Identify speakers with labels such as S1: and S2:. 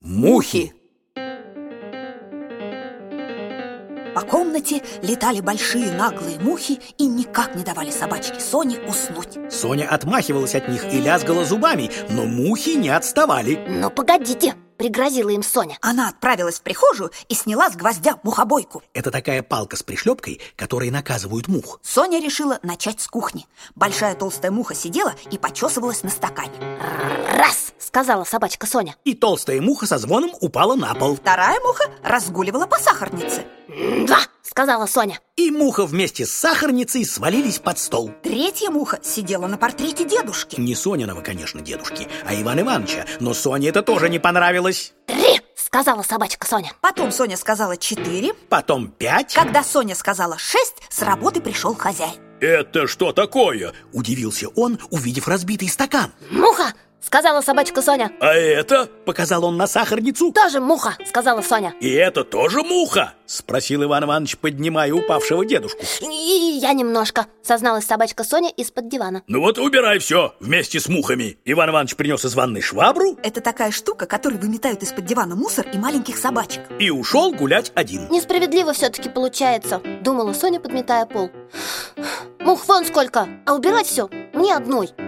S1: Мухи.
S2: По комнате летали большие наглые мухи и никак не давали собачке Соне уснуть.
S1: Соня отмахивалась от них и лязгала зубами, но мухи не отставали.
S3: Ну, погодите, пригрозила им Соня.
S2: Она отправилась в прихожую и сняла с гвоздя мухобойку.
S1: Это такая палка с пришлепкой, которой наказывают мух.
S2: Соня решила начать с кухни. Большая толстая муха сидела и почесывалась на стакане.
S3: Раз, сказала собачка Соня.
S1: И толстая муха со звоном упала на пол.
S2: Вторая муха разгуливала по сахарнице.
S3: Два, сказала Соня.
S1: И муха вместе с сахарницей свалились под стол.
S2: Третья муха сидела на портрете дедушки.
S1: Не Сониного, конечно, дедушки, а Ивана Ивановича. Но Соне это тоже не понравилось.
S3: Три, сказала собачка Соня.
S2: Потом Соня сказала 4.
S1: Потом 5.
S2: Когда Соня сказала 6, с работы пришел хозяин.
S4: Это что такое?
S1: Удивился он, увидев разбитый стакан.
S3: Муха, сказала собачка Соня.
S4: А это?
S1: Показал он на сахарницу.
S3: Тоже муха, сказала Соня.
S4: И это тоже муха?
S1: Спросил Иван Иванович, поднимая упавшего дедушку.
S3: И я немножко, созналась собачка Соня из-под дивана.
S4: Ну вот убирай все вместе с мухами.
S1: Иван Иванович принес из ванной швабру
S2: Это такая штука, которой выметают из-под дивана мусор и маленьких собачек.
S1: и ушел гулять один.
S3: Несправедливо все-таки получается, думала Соня, подметая пол. Мух вон сколько, а убирать все мне одной.